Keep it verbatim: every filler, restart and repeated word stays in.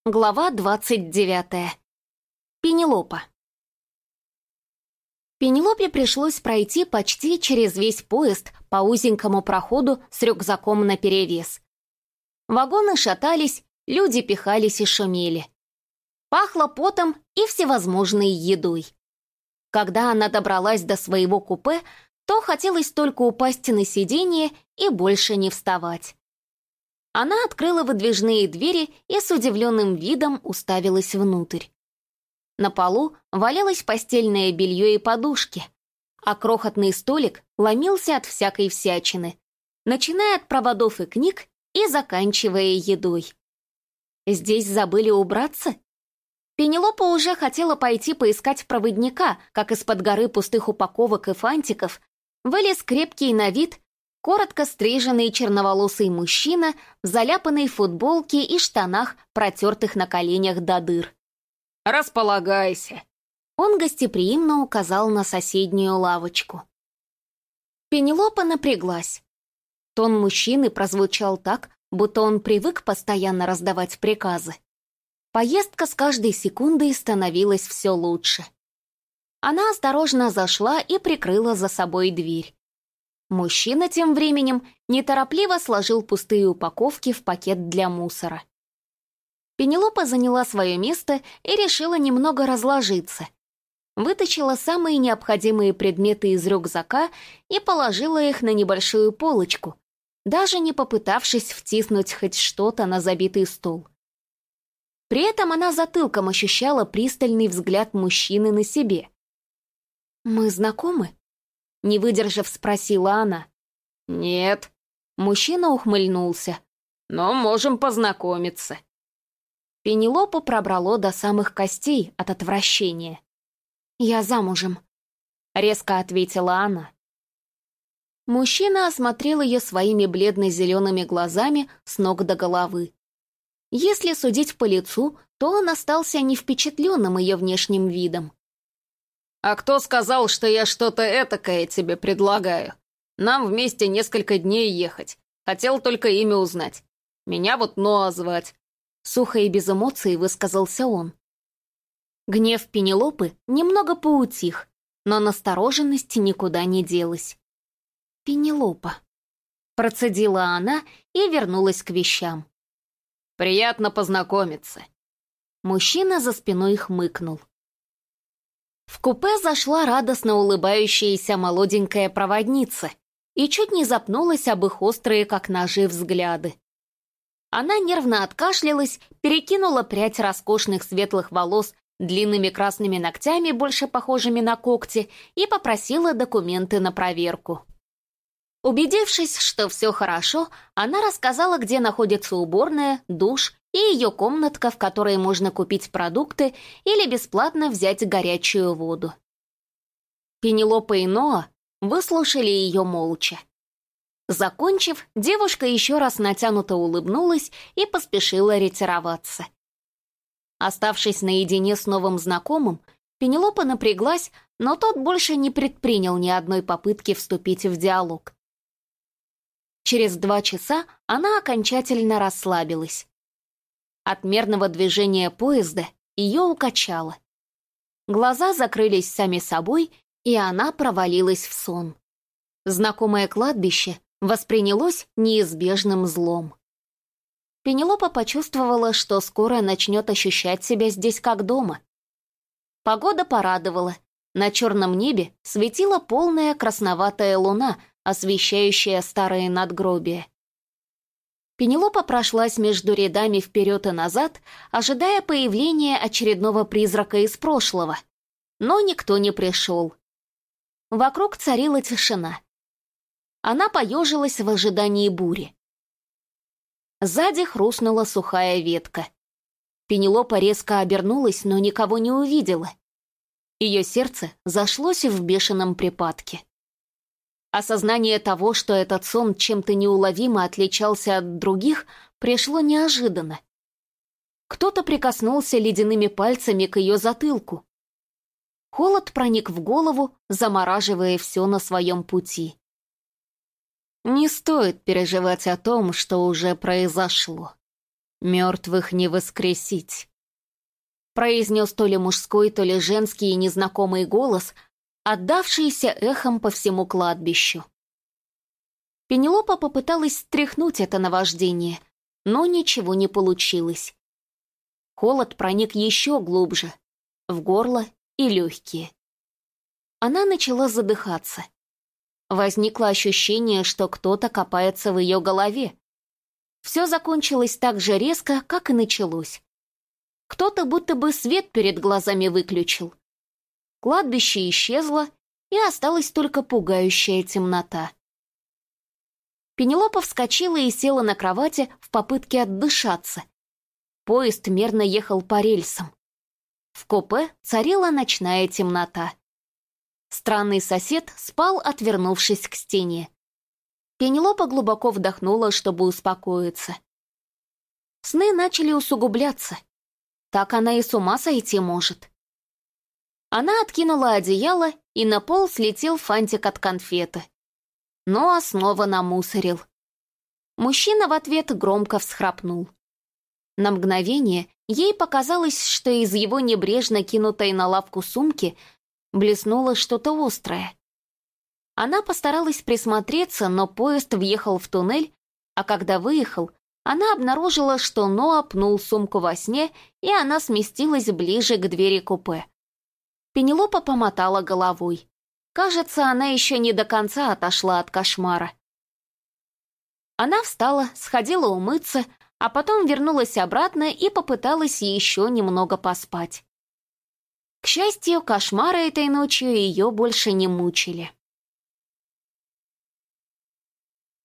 Глава двадцать девятая. Пенелопа. Пенелопе пришлось пройти почти через весь поезд по узенькому проходу с рюкзаком наперевес. Вагоны шатались, люди пихались и шумели. Пахло потом и всевозможной едой. Когда она добралась до своего купе, то хотелось только упасть на сиденье и больше не вставать. Она открыла выдвижные двери и с удивленным видом уставилась внутрь. На полу валялось постельное белье и подушки, а крохотный столик ломился от всякой всячины, начиная от проводов и книг и заканчивая едой. Здесь забыли убраться? Пенелопа уже хотела пойти поискать проводника, как из-под горы пустых упаковок и фантиков вылез крепкий на вид, коротко стриженный черноволосый мужчина в заляпанной футболке и штанах, протертых на коленях до дыр. «Располагайся!» Он гостеприимно указал на соседнюю лавочку. Пенелопа напряглась. Тон мужчины прозвучал так, будто он привык постоянно раздавать приказы. Поездка с каждой секундой становилась все лучше. Она осторожно зашла и прикрыла за собой дверь. Мужчина тем временем неторопливо сложил пустые упаковки в пакет для мусора. Пенелопа заняла свое место и решила немного разложиться. Вытащила самые необходимые предметы из рюкзака и положила их на небольшую полочку, даже не попытавшись втиснуть хоть что-то на забитый стол. При этом она затылком ощущала пристальный взгляд мужчины на себе. «Мы знакомы?» Не выдержав, спросила она. «Нет». Мужчина ухмыльнулся. «Но можем познакомиться». Пенелопу пробрало до самых костей от отвращения. «Я замужем», — резко ответила она. Мужчина осмотрел ее своими бледно-зелеными глазами с ног до головы. Если судить по лицу, то он остался не впечатленным ее внешним видом. «А кто сказал, что я что-то этакое тебе предлагаю? Нам вместе несколько дней ехать. Хотел только имя узнать. Меня вот Ноа звать». Сухо и без эмоций высказался он. Гнев Пенелопы немного поутих, но настороженность никуда не делась. «Пенелопа», — процедила она и вернулась к вещам. «Приятно познакомиться». Мужчина за спиной хмыкнул. В купе зашла радостно улыбающаяся молоденькая проводница и чуть не запнулась об их острые, как ножи, взгляды. Она нервно откашлялась, перекинула прядь роскошных светлых волос длинными красными ногтями, больше похожими на когти, и попросила документы на проверку. Убедившись, что все хорошо, она рассказала, где находится уборная, душ и ее комнатка, в которой можно купить продукты или бесплатно взять горячую воду. Пенелопа и Ноа выслушали ее молча. Закончив, девушка еще раз натянуто улыбнулась и поспешила ретироваться. Оставшись наедине с новым знакомым, Пенелопа напряглась, но тот больше не предпринял ни одной попытки вступить в диалог. Через два часа она окончательно расслабилась. От мерного движения поезда ее укачало. Глаза закрылись сами собой, и она провалилась в сон. Знакомое кладбище воспринялось неизбежным злом. Пенелопа почувствовала, что скоро начнет ощущать себя здесь как дома. Погода порадовала. На черном небе светила полная красноватая луна, освещающая старые надгробия. Пенелопа прошлась между рядами вперед и назад, ожидая появления очередного призрака из прошлого. Но никто не пришел. Вокруг царила тишина. Она поежилась в ожидании бури. Сзади хрустнула сухая ветка. Пенелопа резко обернулась, но никого не увидела. Ее сердце зашлось в бешеном припадке. Осознание того, что этот сон чем-то неуловимо отличался от других, пришло неожиданно. Кто-то прикоснулся ледяными пальцами к ее затылку. Холод проник в голову, замораживая все на своем пути. Не стоит переживать о том, что уже произошло. мертвых не воскресить», произнес то ли мужской, то ли женский незнакомый голос, отдавшийся эхом по всему кладбищу. Пенелопа попыталась стряхнуть это наваждение, но ничего не получилось. Холод проник еще глубже, в горло и легкие. Она начала задыхаться. Возникло ощущение, что кто-то копается в ее голове. Все закончилось так же резко, как и началось. Кто-то будто бы свет перед глазами выключил. Кладбище исчезло, и осталась только пугающая темнота. Пенелопа вскочила и села на кровати в попытке отдышаться. Поезд мерно ехал по рельсам. В купе царила ночная темнота. Странный сосед спал, отвернувшись к стене. Пенелопа глубоко вдохнула, чтобы успокоиться. Сны начали усугубляться. Так она и с ума сойти может. Она откинула одеяло, и на пол слетел фантик от конфеты. Но снова намусорил. Мужчина в ответ громко всхрапнул. На мгновение ей показалось, что из его небрежно кинутой на лавку сумки блеснуло что-то острое. Она постаралась присмотреться, но поезд въехал в туннель, а когда выехал, она обнаружила, что Ноа пнул сумку во сне, и она сместилась ближе к двери купе. Пенелопа помотала головой. Кажется, она еще не до конца отошла от кошмара. Она встала, сходила умыться, а потом вернулась обратно и попыталась еще немного поспать. К счастью, кошмары этой ночью ее больше не мучили.